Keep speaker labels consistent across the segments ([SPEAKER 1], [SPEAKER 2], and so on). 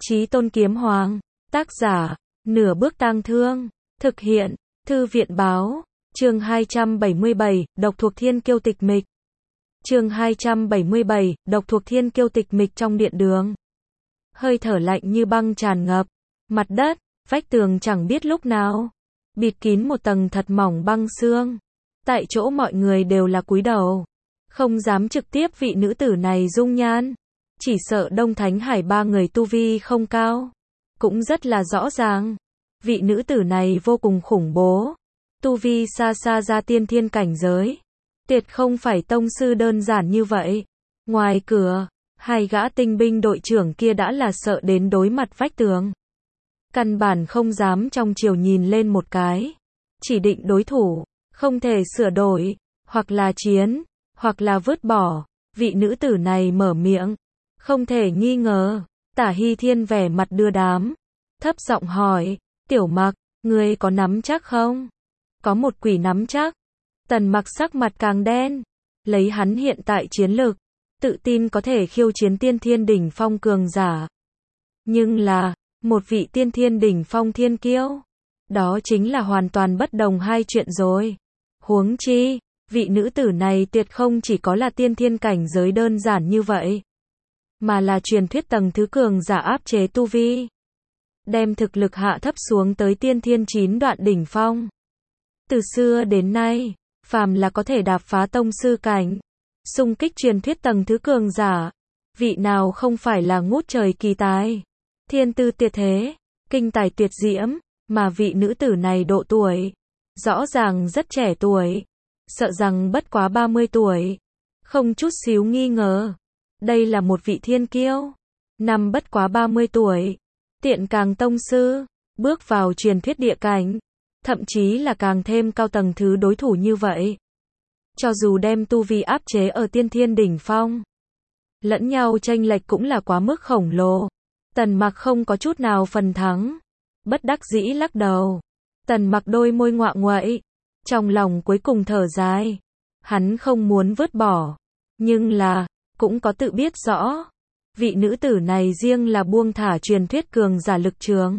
[SPEAKER 1] Chí Tôn Kiếm Hoàng. Tác giả, Nửa Bước Tang Thương. Thực hiện, Thư viện Báo. Chương 277, Độc thuộc Thiên Kiêu tịch mịch. Chương 277, Độc thuộc Thiên Kiêu tịch mịch. Trong điện đường, hơi thở lạnh như băng tràn ngập. Mặt đất, vách tường chẳng biết lúc nào bịt kín một tầng thật mỏng băng xương. Tại chỗ mọi người đều là cúi đầu, không dám trực tiếp vị nữ tử này dung nhan. Chỉ sợ Đông Thánh Hải ba người tu vi không cao. Cũng rất là rõ ràng, vị nữ tử này vô cùng khủng bố. Tu vi xa xa ra tiên thiên cảnh giới. Tuyệt không phải tông sư đơn giản như vậy. Ngoài cửa, hai gã tinh binh đội trưởng kia đã là sợ đến đối mặt vách tường. Căn bản không dám trong chiều nhìn lên một cái. Chỉ định đối thủ, không thể sửa đổi, hoặc là chiến, hoặc là vứt bỏ. Vị nữ tử này mở miệng, không thể nghi ngờ. Tả Hy Thiên vẻ mặt đưa đám, thấp giọng hỏi, Tiểu Mặc, ngươi có nắm chắc không? Có một quỷ nắm chắc. Tần Mặc sắc mặt càng đen. Lấy hắn hiện tại chiến lực, tự tin có thể khiêu chiến tiên thiên đỉnh phong cường giả. Nhưng là, một vị tiên thiên đỉnh phong thiên kiêu, đó chính là hoàn toàn bất đồng hai chuyện rồi. Huống chi, vị nữ tử này tuyệt không chỉ có là tiên thiên cảnh giới đơn giản như vậy, mà là truyền thuyết tầng thứ cường giả áp chế tu vi, đem thực lực hạ thấp xuống tới tiên thiên 9 đoạn đỉnh phong. Từ xưa đến nay, phàm là có thể đạp phá tông sư cảnh, xung kích truyền thuyết tầng thứ cường giả, vị nào không phải là ngút trời kỳ tài, thiên tư tuyệt thế, kinh tài tuyệt diễm. Mà vị nữ tử này độ tuổi, rõ ràng rất trẻ tuổi, sợ rằng bất quá 30 tuổi. Không chút xíu nghi ngờ, đây là một vị thiên kiêu. Năm bất quá 30 tuổi, tiện càng tông sư, bước vào truyền thuyết địa cảnh, thậm chí là càng thêm cao tầng thứ đối thủ như vậy. Cho dù đem tu vi áp chế ở tiên thiên đỉnh phong, lẫn nhau chênh lệch cũng là quá mức khổng lồ. Tần Mặc không có chút nào phần thắng, bất đắc dĩ lắc đầu. Tần Mặc đôi môi ngoạ nguậy, trong lòng cuối cùng thở dài. Hắn không muốn vứt bỏ, nhưng là, cũng có tự biết rõ, vị nữ tử này riêng là buông thả truyền thuyết cường giả lực trường,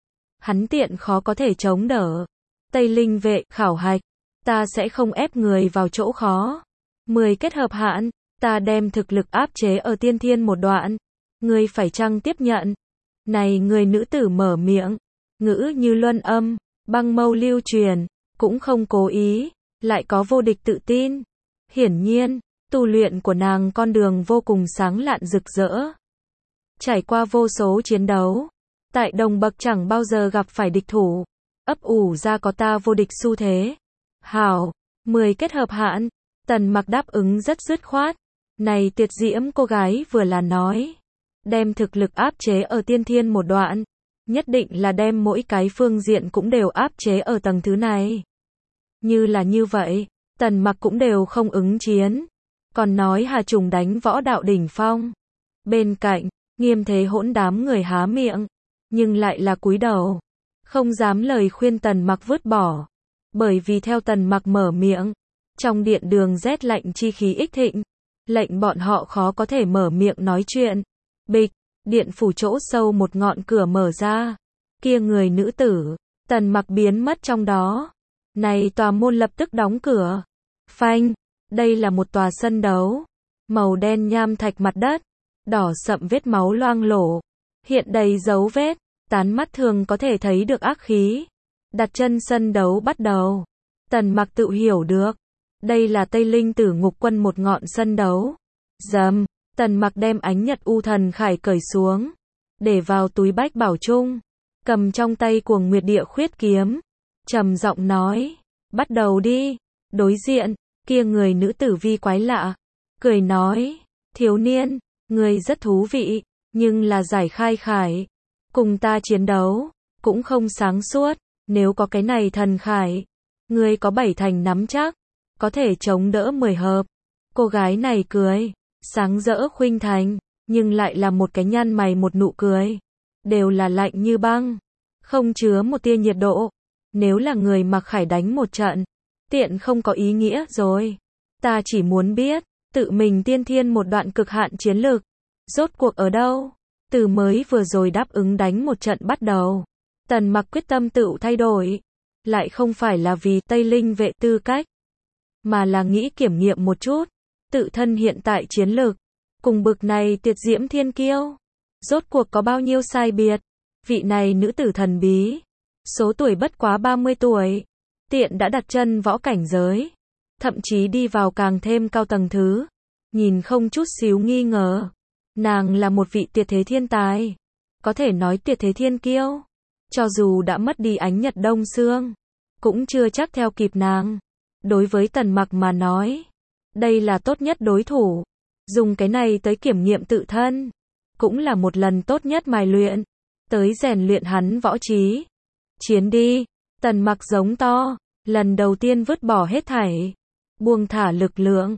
[SPEAKER 1] hắn tiện khó có thể chống đỡ. Tây Linh vệ, khảo hạch, ta sẽ không ép người vào chỗ khó. 10 kết hợp hạn, ta đem thực lực áp chế ở tiên thiên một đoạn. Ngươi phải chăng tiếp nhận? Này người nữ tử mở miệng, ngữ như luân âm, băng mâu lưu truyền, cũng không cố ý, lại có vô địch tự tin. Hiển nhiên, tu luyện của nàng con đường vô cùng sáng lạn rực rỡ. Trải qua vô số chiến đấu, tại đồng bậc chẳng bao giờ gặp phải địch thủ, ấp ủ ra có ta vô địch xu thế. Hảo, 10 kết hợp hạn, Tần Mặc đáp ứng rất dứt khoát. Này tuyệt diễm cô gái vừa là nói, đem thực lực áp chế ở tiên thiên một đoạn, nhất định là đem mỗi cái phương diện cũng đều áp chế ở tầng thứ này. Như là như vậy, Tần Mặc cũng đều không ứng chiến. Còn nói Hà Trùng đánh võ đạo đỉnh phong. Bên cạnh, Nghiêm Thế Hỗn đám người há miệng, nhưng lại là cúi đầu, không dám lời khuyên Tần Mặc vứt bỏ. Bởi vì theo Tần Mặc mở miệng, trong điện đường rét lạnh chi khí ích thịnh, lệnh bọn họ khó có thể mở miệng nói chuyện. Bịch, điện phủ chỗ sâu một ngọn cửa mở ra. Kia người nữ tử, Tần Mặc biến mất trong đó. Này tòa môn lập tức đóng cửa. Phanh, đây là một tòa sân đấu. Màu đen nham thạch mặt đất, đỏ sậm vết máu loang lổ, hiện đầy dấu vết, tán mắt thường có thể thấy được ác khí. Đặt chân sân đấu bắt đầu. Tần Mặc tự hiểu được, đây là Tây Linh Tử Ngục Quân một ngọn sân đấu. Dầm, Tần Mặc đem Ánh Nhật U Thần Khải cởi xuống, để vào túi bách bảo chung, cầm trong tay Cuồng Nguyệt Địa Khuyết kiếm, trầm giọng nói, bắt đầu đi. Đối diện, kia người nữ tử vi quái lạ, cười nói, thiếu niên, ngươi rất thú vị, nhưng là giải khai khải, cùng ta chiến đấu, cũng không sáng suốt. Nếu có cái này thần khải, ngươi có 7 thành nắm chắc, có thể chống đỡ 10 hợp. Cô gái này cười, sáng rỡ khuynh thành, nhưng lại là một cái nhăn mày một nụ cười, đều là lạnh như băng, không chứa một tia nhiệt độ. Nếu là người mặc khải đánh một trận, tiện không có ý nghĩa rồi. Ta chỉ muốn biết, tự mình tiên thiên một đoạn cực hạn chiến lực, rốt cuộc ở đâu? Từ mới vừa rồi đáp ứng đánh một trận bắt đầu, Tần Mặc quyết tâm tự thay đổi, lại không phải là vì Tây Linh vệ tư cách, mà là nghĩ kiểm nghiệm một chút, tự thân hiện tại chiến lược, cùng bực này tuyệt diễm thiên kiêu, rốt cuộc có bao nhiêu sai biệt. Vị này nữ tử thần bí, số tuổi bất quá 30 tuổi, tiện đã đặt chân võ cảnh giới, thậm chí đi vào càng thêm cao tầng thứ, nhìn không chút xíu nghi ngờ, nàng là một vị tuyệt thế thiên tài, có thể nói tuyệt thế thiên kiêu, cho dù đã mất đi ánh nhật đông sương, cũng chưa chắc theo kịp nàng. Đối với Tần Mặc mà nói, đây là tốt nhất đối thủ, dùng cái này tới kiểm nghiệm tự thân, cũng là một lần tốt nhất mài luyện, tới rèn luyện hắn võ trí. Chiến đi, Tần Mặc giống to, lần đầu tiên vứt bỏ hết thảy, buông thả lực lượng,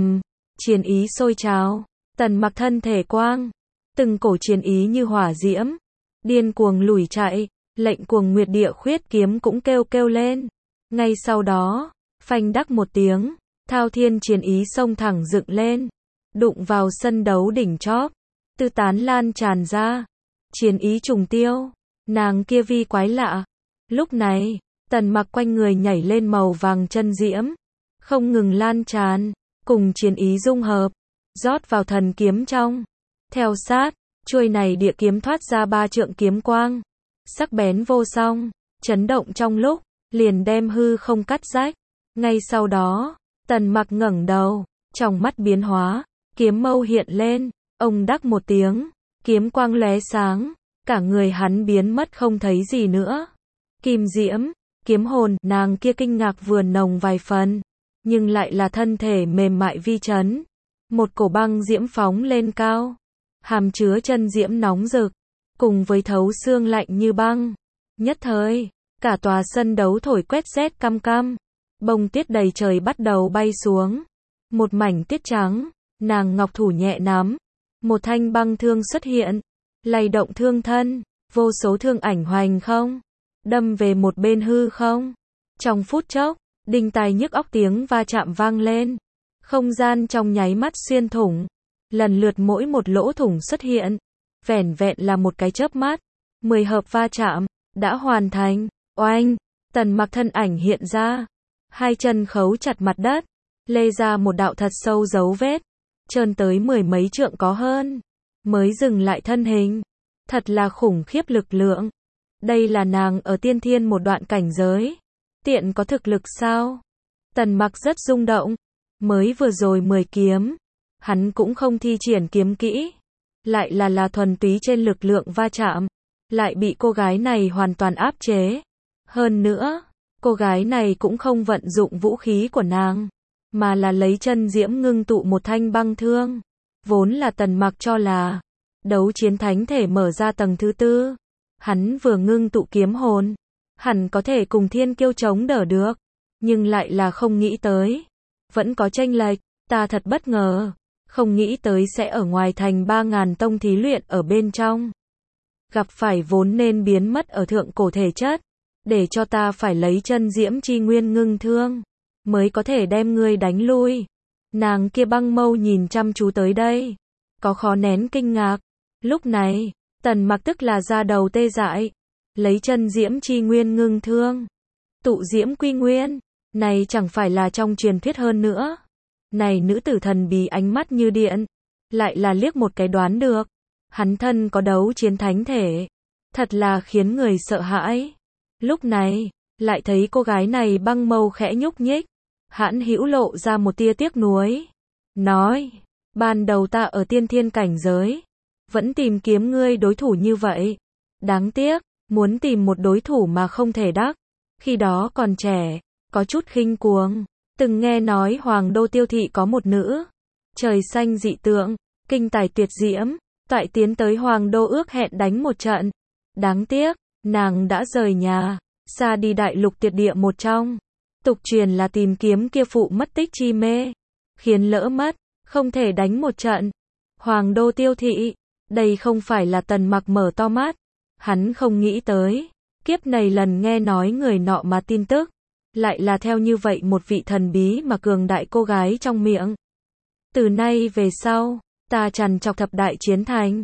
[SPEAKER 1] chiến ý sôi trào, Tần Mặc thân thể quang, từng cổ chiến ý như hỏa diễm, điên cuồng lùi chạy, lệnh cuồng nguyệt địa khuyết kiếm cũng kêu kêu lên. Ngay sau đó, phanh đắc một tiếng, thao thiên chiến ý xông thẳng dựng lên, đụng vào sân đấu đỉnh chóp, tư tán lan tràn ra, chiến ý trùng tiêu, nàng kia vi quái lạ. Lúc này, Tần Mặc quanh người nhảy lên màu vàng chân diễm, không ngừng lan tràn, cùng chiến ý dung hợp, rót vào thần kiếm trong. Theo sát, chuôi này địa kiếm thoát ra 3 trượng kiếm quang, sắc bén vô song, chấn động trong lúc, liền đem hư không cắt rách. Ngay sau đó, Tần Mặc ngẩng đầu, trong mắt biến hóa, kiếm mâu hiện lên, ông đắc một tiếng, kiếm quang lóe sáng, cả người hắn biến mất không thấy gì nữa. Kim diễm, kiếm hồn, nàng kia kinh ngạc vừa nồng vài phần, nhưng lại là thân thể mềm mại vi chấn. Một cổ băng diễm phóng lên cao, hàm chứa chân diễm nóng rực, cùng với thấu xương lạnh như băng. Nhất thời, cả tòa sân đấu thổi quét rét căm căm, bông tuyết đầy trời bắt đầu bay xuống. Một mảnh tuyết trắng, nàng ngọc thủ nhẹ nắm, một thanh băng thương xuất hiện, lay động thương thân, vô số thương ảnh hoành không, đâm về một bên hư không. Trong phút chốc, đinh tai nhức óc tiếng va chạm vang lên, không gian trong nháy mắt xuyên thủng, lần lượt mỗi một lỗ thủng xuất hiện, vẻn vẹn là một cái chớp mắt, 10 hợp va chạm đã hoàn thành. Oanh, Tần Mặc thân ảnh hiện ra, hai chân khấu chặt mặt đất, lê ra một đạo thật sâu dấu vết, trơn tới 10 mấy trượng có hơn, mới dừng lại thân hình. Thật là khủng khiếp lực lượng. Đây là nàng ở tiên thiên một đoạn cảnh giới, tiện có thực lực sao? Tần Mặc rất rung động, mới vừa rồi 10 kiếm, hắn cũng không thi triển kiếm kỹ, lại là thuần túy trên lực lượng va chạm, lại bị cô gái này hoàn toàn áp chế. Hơn nữa, cô gái này cũng không vận dụng vũ khí của nàng, mà là lấy chân diễm ngưng tụ một thanh băng thương. Vốn là Tần Mặc cho là đấu chiến thánh thể mở ra tầng thứ 4, hắn vừa ngưng tụ kiếm hồn, hẳn có thể cùng thiên kiêu chống đỡ được, nhưng lại là không nghĩ tới, vẫn có chênh lệch. Ta thật bất ngờ, không nghĩ tới sẽ ở ngoài thành 3.000 tông thí luyện ở bên trong, gặp phải vốn nên biến mất ở thượng cổ thể chất, để cho ta phải lấy chân diễm chi nguyên ngưng thương, mới có thể đem ngươi đánh lui. Nàng kia băng mâu nhìn chăm chú tới đây, có khó nén kinh ngạc. Lúc này, Tần Mặc tức là ra đầu tê dại, lấy chân diễm chi nguyên ngưng thương, tụ diễm quy nguyên, này chẳng phải là trong truyền thuyết hơn nữa. Này nữ tử thần bí ánh mắt như điện, lại là liếc một cái đoán được, hắn thân có đấu chiến thánh thể, thật là khiến người sợ hãi. Lúc này, lại thấy cô gái này băng mâu khẽ nhúc nhích, hãn hữu lộ ra một tia tiếc nuối, nói, ban đầu ta ở tiên thiên cảnh giới, vẫn tìm kiếm ngươi đối thủ như vậy, đáng tiếc, muốn tìm một đối thủ mà không thể đắc, khi đó còn trẻ, có chút khinh cuồng, từng nghe nói Hoàng Đô Tiêu Thị có một nữ, trời xanh dị tượng, kinh tài tuyệt diễm, toại tiến tới Hoàng Đô ước hẹn đánh một trận, đáng tiếc, nàng đã rời nhà, xa đi đại lục tuyệt địa một trong, tục truyền là tìm kiếm kia phụ mất tích chi mê, khiến lỡ mất, không thể đánh một trận. Hoàng Đô Tiêu Thị, đây không phải là Tần Mặc mở to mắt, hắn không nghĩ tới, kiếp này lần nghe nói người nọ mà tin tức, lại là theo như vậy một vị thần bí mà cường đại cô gái trong miệng. Từ nay về sau, ta trằn trọc thập đại chiến thành,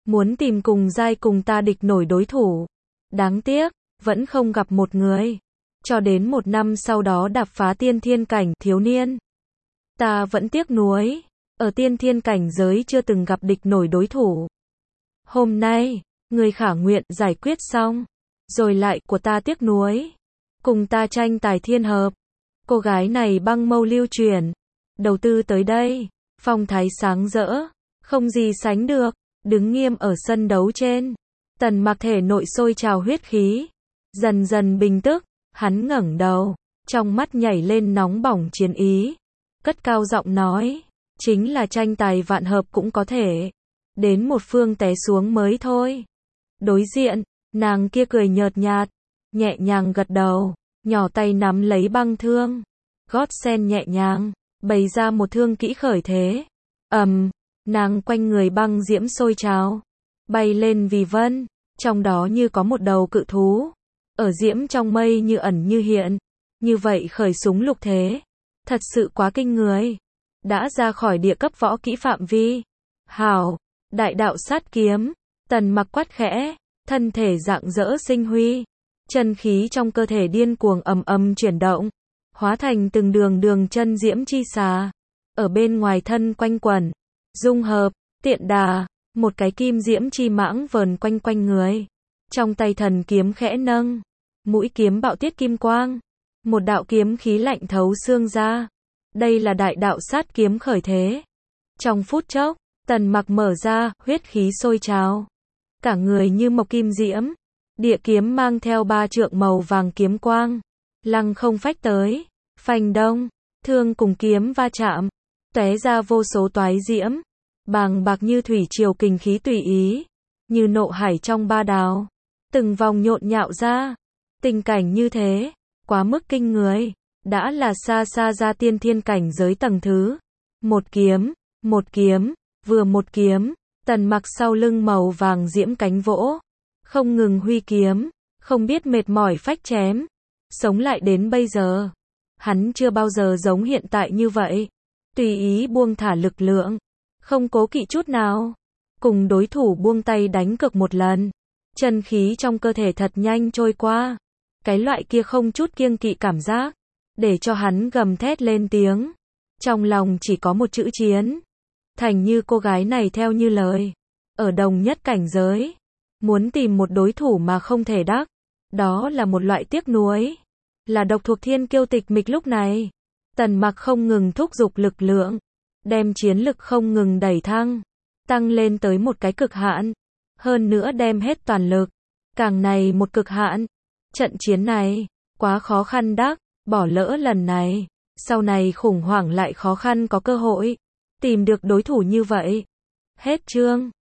[SPEAKER 1] muốn tìm cùng giai cùng ta địch nổi đối thủ. Đáng tiếc, vẫn không gặp một người. Cho đến 1 năm sau đó đạp phá tiên thiên cảnh thiếu niên. Ta vẫn tiếc nuối, ở tiên thiên cảnh giới chưa từng gặp địch nổi đối thủ. Hôm nay, người khả nguyện giải quyết xong, rồi lại của ta tiếc nuối. Cùng ta tranh tài thiên hợp. Cô gái này băng mâu lưu truyền. Đầu tư tới đây, phong thái sáng rỡ, không gì sánh được, đứng nghiêm ở sân đấu trên. Tần Mặc thể nội sôi trào huyết khí, dần dần bình tức, hắn ngẩng đầu, trong mắt nhảy lên nóng bỏng chiến ý, cất cao giọng nói, chính là tranh tài vạn hợp cũng có thể, đến một phương té xuống mới thôi. Đối diện, nàng kia cười nhợt nhạt, nhẹ nhàng gật đầu, nhỏ tay nắm lấy băng thương, gót sen nhẹ nhàng, bày ra một thương kỹ khởi thế. Nàng quanh người băng diễm sôi trào, bay lên vì vân, trong đó như có một đầu cự thú, ở diễm trong mây như ẩn như hiện, như vậy khởi súng lục thế, thật sự quá kinh người, đã ra khỏi địa cấp võ kỹ phạm vi. Hảo, đại đạo sát kiếm, Tần Mặc quát khẽ, thân thể rạng rỡ sinh huy, chân khí trong cơ thể điên cuồng chuyển động, hóa thành từng đường đường chân diễm chi xà, ở bên ngoài thân quanh quẩn, dung hợp, tiện đà, một cái kim diễm chi mãng vờn quanh quanh người. Trong tay thần kiếm khẽ nâng, mũi kiếm bạo tiết kim quang, một đạo kiếm khí lạnh thấu xương ra. Đây là đại đạo sát kiếm khởi thế. Trong phút chốc, Tần Mặc mở ra, huyết khí sôi trào, cả người như mộc kim diễm, địa kiếm mang theo 3 trượng màu vàng kiếm quang, lăng không phách tới, phanh đông, thương cùng kiếm va chạm, tóe ra vô số toái diễm, bàng bạc như thủy triều kình khí tùy ý, như nộ hải trong ba đào, từng vòng nhộn nhạo ra. Tình cảnh như thế, quá mức kinh người, đã là xa xa ra tiên thiên cảnh giới tầng thứ. Một kiếm, vừa một kiếm, Tần Mặc sau lưng màu vàng diễm cánh vỗ, không ngừng huy kiếm, không biết mệt mỏi phách chém, sống lại đến bây giờ, hắn chưa bao giờ giống hiện tại như vậy, tùy ý buông thả lực lượng, không cố kỵ chút nào, cùng đối thủ buông tay đánh cược một lần, chân khí trong cơ thể thật nhanh trôi qua, cái loại kia không chút kiêng kỵ cảm giác, để cho hắn gầm thét lên tiếng, trong lòng chỉ có một chữ chiến. Thành như cô gái này theo như lời, ở đồng nhất cảnh giới, muốn tìm một đối thủ mà không thể đắc, đó là một loại tiếc nuối, là độc thuộc thiên kiêu tịch mịch. Lúc này, Tần Mặc không ngừng thúc giục lực lượng, đem chiến lực không ngừng đẩy thăng, tăng lên tới một cái cực hạn, hơn nữa đem hết toàn lực, càng này một cực hạn. Trận chiến này, quá khó khăn đắc, bỏ lỡ lần này, sau này khủng hoảng lại khó khăn có cơ hội tìm được đối thủ như vậy. Hết chương.